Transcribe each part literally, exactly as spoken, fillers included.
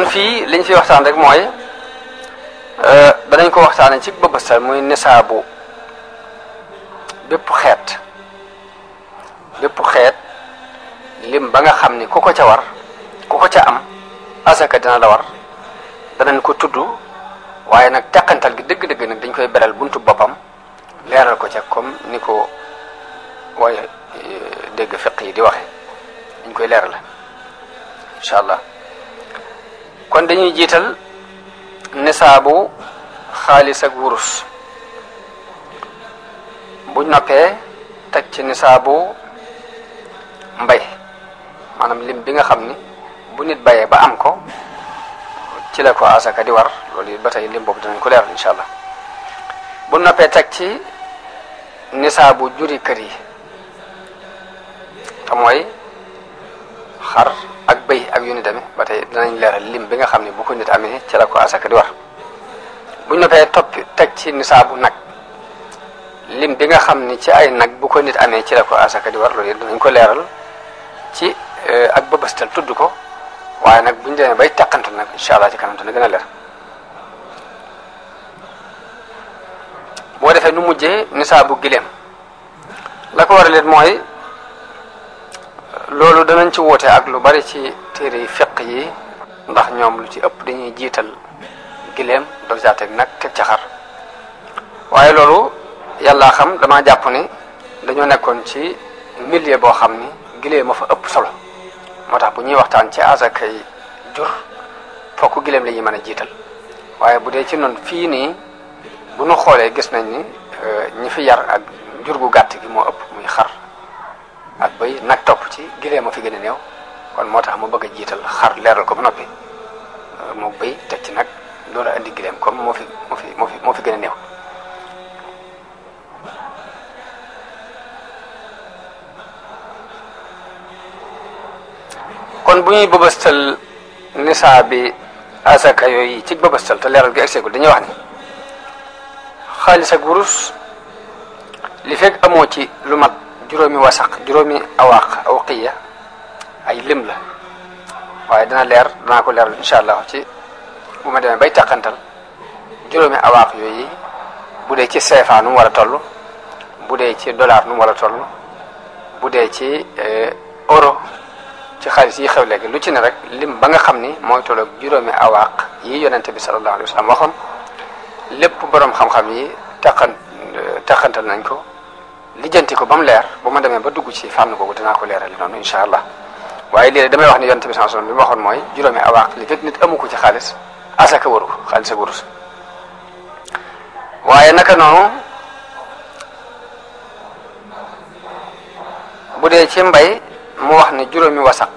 fii liñ fi waxtaan rek mooy danañ ko waxtaane ci bëbëstal muy nisaabu bépp xeet bépp xeet lim ba nga xam ni ku ko ca war ku ko ca am asaka dina la war danañ ko tudd waaye nag teqantal gi dëgg-dëgg nag dañ koy beral buntu boppam leeral ko ca comme ni ko waaye dégg fiq yi di waxe dañ koy leeral incha allah kon dañuy jiital nisaabu xaalis ak wurus buñ noppee teg ci nisaabu mbay maanaam lim bi nga xam ni bu nit bayee ba am ko ci la ko asaka di war loolu it ba tey lim boobu dinañ ko leeral incha allah bu noppee teg ci nisaabu juri kër yi te mooy xar ak bëy ak yu ni demee ba tey dinañ leeral lim bi nga xam ne bu ko nit amee ci la ko asaka di war bu noppee topp teg ci nisaabu nag lim bi nga xam ni ci ay nag bu ko nit amee ci la ko asaka di war loolu it dinañ ko leeral ci ak bëbëstal tudd ko waaye nag buñu demee bay teqantal nag incha allah ci kanam dina gën a leer boo defee nu mujjee nisaabu gileem la ko war a leen mooy loolu danañ ci woote ak lu bari ci téere yi fiq yi ndax ñoom lu ci ëpp dañuy jiital gileem doo jaateeg nag teg ca xar waaye loolu yàllaa xam damaa jàpp ni dañoo nekkoon ci milieu boo xam ni gileem ma fa ëpp solo moo tax bu ñuy waxtaan ci asakay jur fokk gileem la ñuy mën a jiital waaye bu dee ci noonu fii nii bu nu xoolee gis nañ ni ñi fi yar ak jur gu gàtt gi moo ëpp muy xar ak bëy nag topp ci gileem ma fi gën a néew kon moo tax mu bëgg a jiital xar leeral ko ba noppi moo bëy teg ci nag loolu indi gileem comme moo fi moo fi moo fi moo fi gën a néew kon bu ñuy bëbëstal nisaa bi asaka yooyu ci bëbëstal te leeral gi egseegul dañuy wax ni xaalis ak wurus li fekk amoo ci lu mat juróomi wasaq juróomi awaaq awqiya ay lim la waaye dina leer danaa ko leeral incha allah ci bu ma demee bay taqantal juróomi awaaq yooyu bu dee ci C F A nu mu war a toll bu dee ci dollar nu mu war a toll bu dee ci euro ci xaalis yi xew léegi lu ci ne rek lim ba nga xam ni mooy tolloog juróomi awaaq yi yonente bi sallallahu alayhi wa sallam waxoon lépp borom xam-xam yi taqan taqantal nañ ko lijjanti ko ba mu leer bu ma demee ba dugg ci fànn boobu dinaa ko leerali noonu incha allah waaye léegi damay wax ni yonente bi sallallahu alayhi wa sallam li mu waxoon mooy juróomi awaaq li fekk nit amu ko ci xaalis asaka waru ko xaalis ak wurus waaye naka noonu bu dee ci mbay mu wax ne juróomi wasaq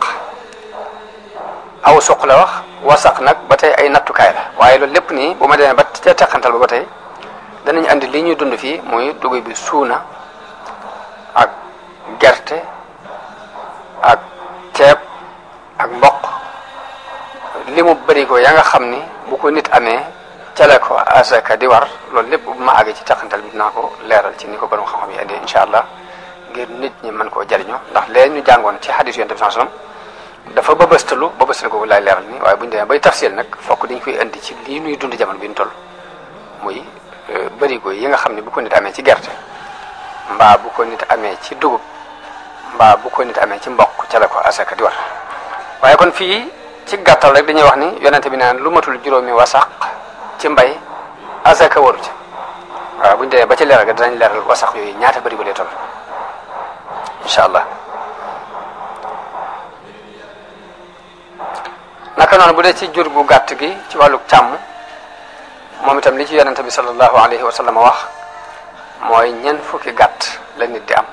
aw suq la wax wasaq nag ba tey ay nattukaay la waaye loolu lépp nii bu ma demee ba ca teqantal ba ba tey danañ andi li ñuy dund fii muy dugub bi suuna ak gerte ak ceeb ak mboq li mu bëri ko ya nga xam ni bu ko nit amee cale ko asaka di war loolu lépp bu ma àggee ci teqantal bi dinaa ko leeral ci ni ko borom xam-xam yi andi incha allah ngir nit ñi mën koo jariñoo ndax leen ñu jàngoon ci xadis yonent bi sallallahu alayhi wasallam dafa bëbëstalu bëbëstalu googu laay leeral ni waaye bu ñu demee bay tafsil nag fokk dañ koy indi ci lii nuy dund jamono bi ñu toll muy bërigo yi nga xam ne bu ko nit amee ci gerte mbaa bu ko nit amee ci dugub mbaa bu ko nit amee ci mboq ca la ko asaka di war waaye kon fii ci gàttal rek dañuy wax ni yonent bi naan lu matul juróomi wasaq ci mbay asaka waru ca waaw bu ñu demee ba ci leeral ga dinañ leeral wasaq yooyu ñaata bërigo lay toll incha allah naka noonu bu dee ci jur gu gàtt gi ci wàllu càmm moom itam li ci yonente bi sallallahu alayhi wa sallam wax mooy ñeent fukki gàtt la nit di am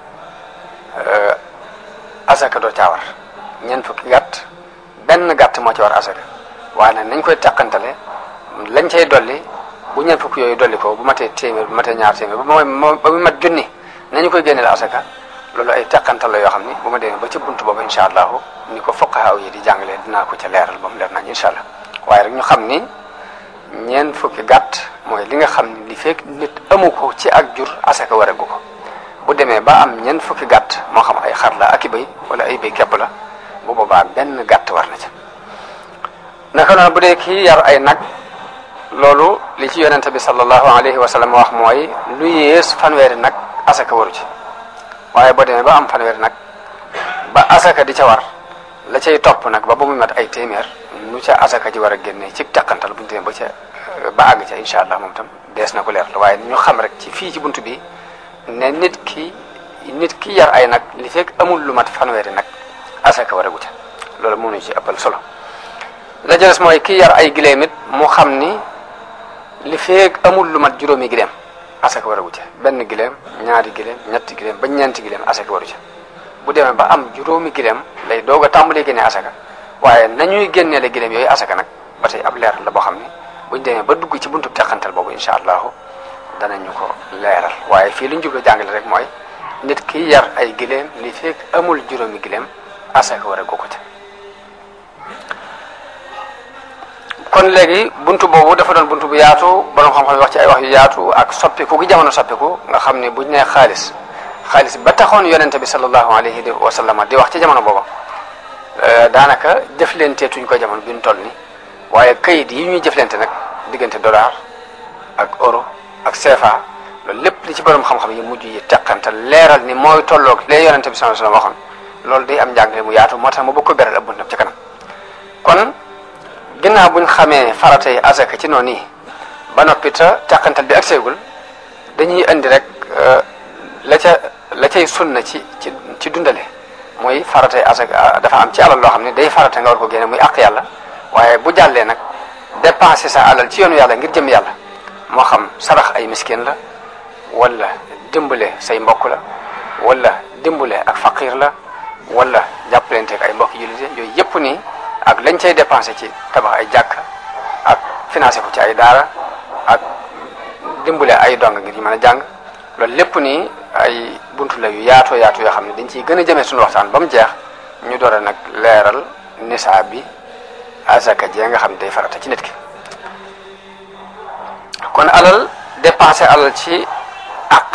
asaka doo caa war ñeent fukki gàtt benn gàtt moo ci war asaka waaye nag nañ koy teqantale lañ cay dolli bu ñeent fukki yooyu dolli ko bu matee téeméer bu matee ñaar téeméer ba mu ba mu mat junni nañu koy génneel asaka loolu ay teqantal la yoo xam ni bu ma demee ba ca buntu boobu incha allahu ni ko fuqahaa yi di jàngalee dinaa ko ca leeral ba mu leer nañ incha allah waaye rek ñu xam ni ñeent fukki gàtt mooy li nga xam ni li fekk nit amu ko ci ak jur asaka waragu ko bu demee ba am ñeent fukki gàtt moo xam ay xar la ak i béy wala ay béy képp la bu boobaa benn gàtt war na ca naka noonu bu dee kii yar ay nag loolu li ci yonente bi sallallahu alayhi wa sallam wax mooy lu yées fanweeri nag asaka waru ci waaye boo demee ba am fanweeri nag ba asaka di ca war la cay topp nag ba ba muy mat ay téeméer nu ca asaka ji war a génne ci teqantal bu ñu demee ba ca ba àgg ca incha allah moom tam dees na ko leer waaye ñu xam rek ci fii ci buntu bi ne nit ki nit ki yar ay nag li fekk amul lu mat fanweeri nag asaka war a gu ca loolu moo ñu ci ëppal solo. la jëles mooy ki yar ay gileem it mu xam ni li feeg amul lu mat juróomi gileem asaka war a gu ca benn gileem ñaari gileem ñetti gileem ba ñeenti gileem asaka waru ca bu demee ba am juróomi gileem lay doog a tàmbalee génnee asaka waaye nañuy génnee la gileem yooyu asaka nag ba tey ab leer la boo xam ni buñ demee ba dugg ci buntu teqantal boobu incha allahu danañu ko leeral waaye fii li ñu jublu jàngale rek mooy nit ki yar ay gileem li feeg amul juróomi gileem asaka war a gu ko ca. kon léegi buntu boobu dafa doon buntu bu yaatu borom xam-xam yi wax ci ay wax yu yaatu ak soppiku gi jamono soppiku nga xam ne buñ nee xaalis xaalis ba taxoon yonente bi sallallahu alayhi wa sallam di wax ci jamono booba daanaka jëflenteetuñ ko jamono bi ñu toll ni waaye kayit yi ñuy jëflente nag diggante dollar ak euro ak C F A loolu lépp li ci borom xam-xam yi mujj yi teqante leeral ni mooy tolloog lee yonente bi sallallahu alayhi wa sallam waxoon loolu day am njàngale mu yaatu moo tax ma bëgg ko beral ab buntam ci kanam kon ginnaaw buñ xamee faratay asaka ci noonu yi ba noppi te teqantal bi ak seegul dañuy indi rek la ca la cay sunna ci ci ci dundale mooy faratay asaka dafa am ci alal loo xam ne day farata nga war ko génne muy àq yàlla waaye bu jàllee nag dépensé sa alal ci yoonu yàlla ngir jëm yàlla moo xam sarax ay miskin la wala dimbale say mbokk la wala dimbale ak faqir la wala jàppalante ak ay mbokk jullit yooyu yëpp nii ak lañ cay dépensé ci tabax ay jàkk ak financé ko ci ay daara ak dimbale ay dong ngir ñu mën a jàng loolu lépp nii ay buntu la yu yaatoo yaatu yoo xam ne dañ ciy gën a jëmee suñu waxtaan ba mu jeex ñu door a nag leeral nisaab bi asaka jee nga xam ne day farata ci nit ki kon alal dépensé alal ci àq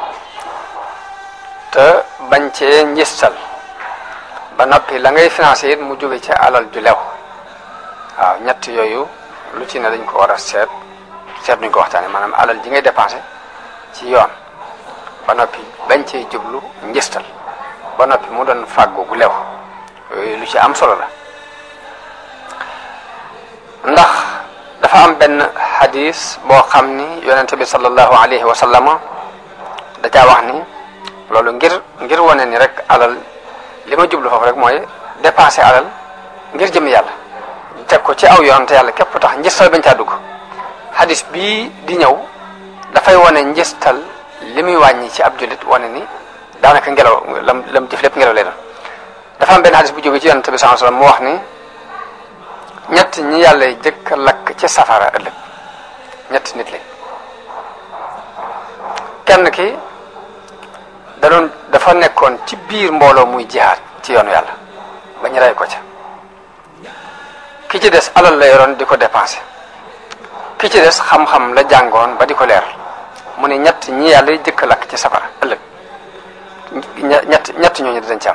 te bañ cee njistal ba noppi la ngay financé it mu jóge ca alal ju lew waaw ñett yooyu lu ci ne dañ ko war a seet seet nuñ ko waxtaane maanaam alal ji ngay dépensé ci yoon ba noppi bañ cee jublu njistal ba noppi mu doon fàggu gu lew yooyu lu ci am solo la ndax dafa am benn hadis boo xam ni yonente bi sallallahu alayhi wa sallam da caa wax ni loolu ngir ngir wane ni rek alal li ma jublu foofu rek mooy dépensé alal ngir jëm yàlla teg ko ci aw yoon te yàlla képp tax njistal bañ caa dugg hadis bii di ñëw dafay wane njistal li muy wàññi ci ab jullit wane ni daanaka ngelaw lam lam jëf lépp ngelaw lay doon dafa am benn hadis bu jóge ci yonente bi sallallahu alayhi wasallam mu wax ni ñett ñi yàlla jëkk lakk ci safara ëllëg ñett nit lañ kenn ki da doon dafa nekkoon ci biir mbooloo muy jihaad ci yoonu yàlla ba ñu rey ko ca ki ci des alal la yoroon di ko dépensé ki ci des xam-xam la jàngoon ba di ko leeral mu ne ñett ñi yàlla jëkk lakk ci safara ëllëg ñett ñett ñooñu dinañ ci am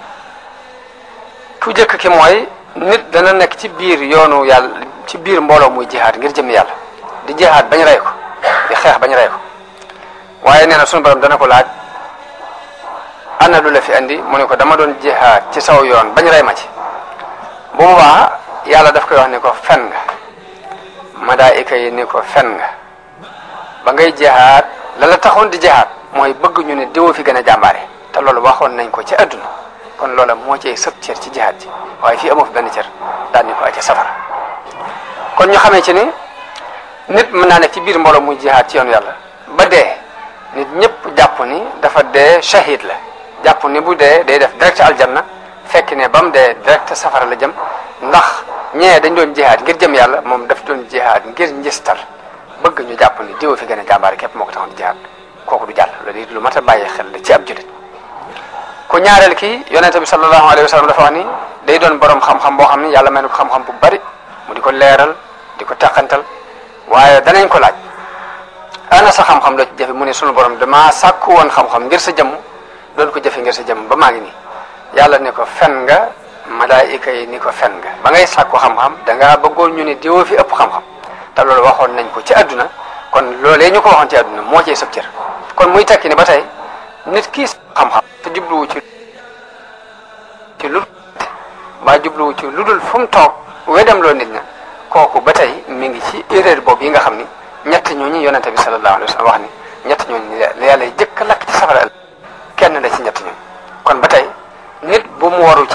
ku jëkk ki mooy nit dana nekk ci biir yoonu yàlla ci biir mbooloo muy jihaad ngir jëm yàlla di jihaad bañ rey ko di xeex bañ rey ko waaye nee na sunu borom dana ko laaj ana lu la fi andi mu ne ko dama doon jihaad ci saw yoon bañ rey ma ci bu boobaa yàlla daf koy wax ni ko fen nga malaayika yi ni ko fen nga ba ngay jihaad la la taxoon di jihaad mooy bëgg ñu ne diwoo fi gën a jàmbaare te loolu waxoon nañ ko ci adduna kon loola moo cay sëb cër ci jihaad ji waaye fii amoo fi benn cër daal ni ko acca safara kon ñu xamee ci ni nit mën naa nekk ci biir mbooloo muy jihaad ci yoonu yàlla ba dee nit ñëpp jàpp ni dafa dee shahid la jàpp ni bu dee day def direct aljanna fekk ne ba mu dee direct safara la jëm ndax ñee dañ doon jihaad ngir jëm yàlla moom daf doon jihaad ngir njistal bëgg ñu jàpp ni diwa fi gën a jàmbaare képp moo ko taxoon di jihaad kooku du jàll loolu it lu mat a bàyyi xel la ci ab julit ku ñaareel ki yonente bi sallallahu alayhi wa sallam dafa wax ni day doon borom xam-xam boo xam ni yàlla may na ko xam-xam bu bari mu di ko leeral di ko teqantal waaye danañ ko laaj ana sa xam-xam doo ci jëfe mu ne sunu borom damaa sàkku woon xam-xam ngir sa jëmm doon ko jëfe ngir sa jëmm ba maa ngi nii yàlla ne ko fen nga malaayika yi ni ko fen nga ba ngay sàkku xam-xam dangaa bëggoon ñu ne diwoo fi ëpp xam-xam te loolu waxoon nañ ko ci àdduna kon loolee ñu ko waxoon ci àdduna moo cee sëb cër kon muy tekki ne ba tey nit kii xam-xam te jubluwu ci ci lu mbaa jubluwu ci lu dul fu mu toog wedam loo nit ña kooku ba tey mi ngi ci erreur boobu yi nga xam ni ñett ñooñu yonente bi sallallahu alayhi wa sallam wax ni ñett ñooñu la yàlla jëkk lakk ci safara kenn la ci ñett ñooñu kon ba tey nit bu mu waru ci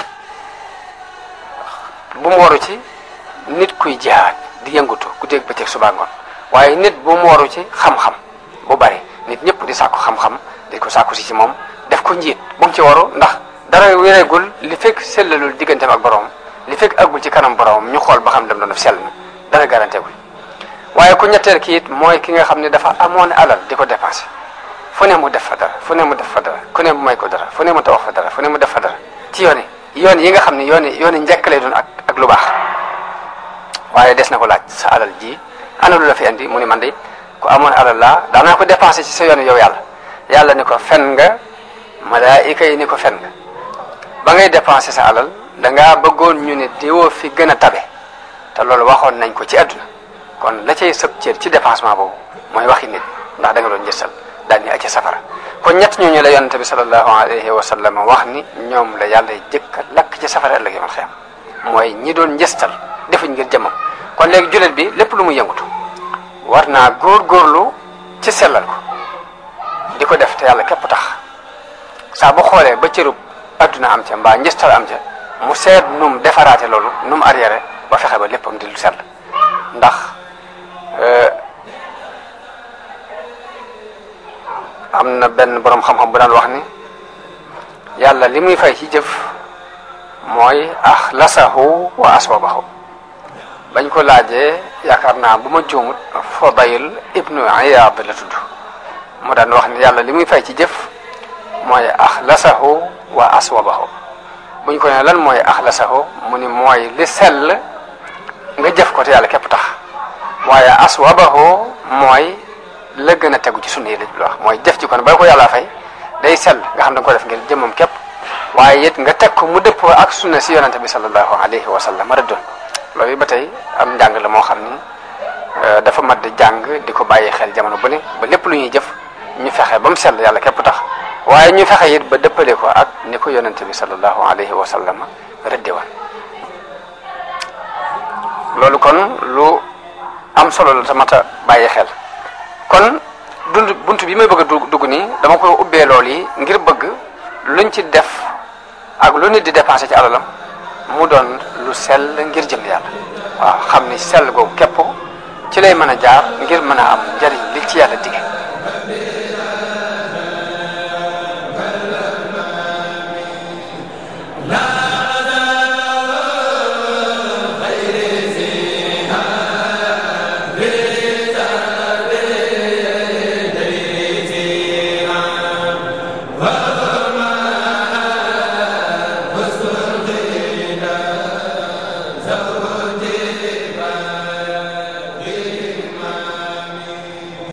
bu mu waru ci nit kuy jihaad di yëngutu ku dégg bëccëg suba ngoon waaye nit bu mu waru ci xam-xam bu bari nit ñëpp di sàkku xam-xam di ko sàkku si ci moom def ko njiit bu mu ci waru ndax dara wéreegul li fekk sellalul digganteem ak borom li fekk aggul ci kanam borom ñu xool ba xam dem doon def sell na dara garanteegul waaye ku ñetteel ki it mooy ki nga xam ne dafa amoon alal di ko dépensé fu ne mu def fa dara fu ne mu def fa dara ku ne mu may ko dara fu ne mu tawax fa dara fu ne mu def fa dara ci yoon yi yoon yi nga xam ne yoon yi yoon yi njëkk lay doon ak ak lu baax waaye des na ko laaj sa alal ji ana lu la fi andi mu ni man de ku amoon alal laa daanaa ko dépensé ci sa yoon yow yàlla yàlla ni ko fen nga malaayika yi ni ko fen nga ba ngay dépensé sa alal dangaa bëggoon ñu ne diwoo fi gën a tabe te loolu waxoon nañ ko ci àdduna kon la cay sëb cër ci dépensement boobu mooy waxi nit ndax da nga doon njëstal daal ni acca safara kon ñett ñooñu la yonente bi sallallahu alayhi wa sallam wax ni ñoom la yàlla jëkk lakk ci safara ëllëg yomal xiyam mooy ñi doon njëstal defuñ ngir jëmmam kon léegi jullit bi lépp lu muy yëngutu war naa góorgóorlu ci sellal ko di ko def te yàlla képp tax saa bu xoolee ba cërub adduna am ca mbaa njëstal am ca mu seet num defaraate loolu num arrière ba fexe ba léppam di lu sell ndax am na benn boroom xam-xam bu daan wax ni yàlla li muy fay ci jëf mooy axlasahu wa aswabahu bañ ko laajee yaakaar naa bu ma juumut Fodayl ibnu Iyaad la tudd mu daan wax ni yàlla li muy fay ci jëf mooy axlasahu wa aswabahu buñ ko ne lan mooy axlasahu mu ni mooy li sell nga jëf ko te yàlla képp tax waaye aswabahu mooy la gën a tegu ci sunna yi la wax mooy jëf ci kon ba ko yàlla fay day sell nga xam da nga ko def ngir jëmmam képp waaye it nga teg ko mu dëppoo ak sunna si yonente bi sallallahu alayhi wa sallam rëddoon loolu ba tey am njàng la moo xam ni dafa mat di jàng di ko bàyyi xel jamono bu ne ba lépp lu ñuy jëf ñu fexe ba mu sell yàlla képp tax waaye ñu fexe it ba dëppale ko ak ni ko yonente bi sallallahu alayhi wa sallam rëdde woon loolu kon lu am solo la ta mat a bàyyi xel kon dund bunt bi may bëgg a dugg nii dama koy ubbee lool yi ngir bëgg luñ ci def ak lu nit di dépensé ci alalam mu doon lu sell ngir jëm yàlla waaw xam ni sell googu képp ci lay mën a jaar ngir mën a am njariñ li ci yàlla dige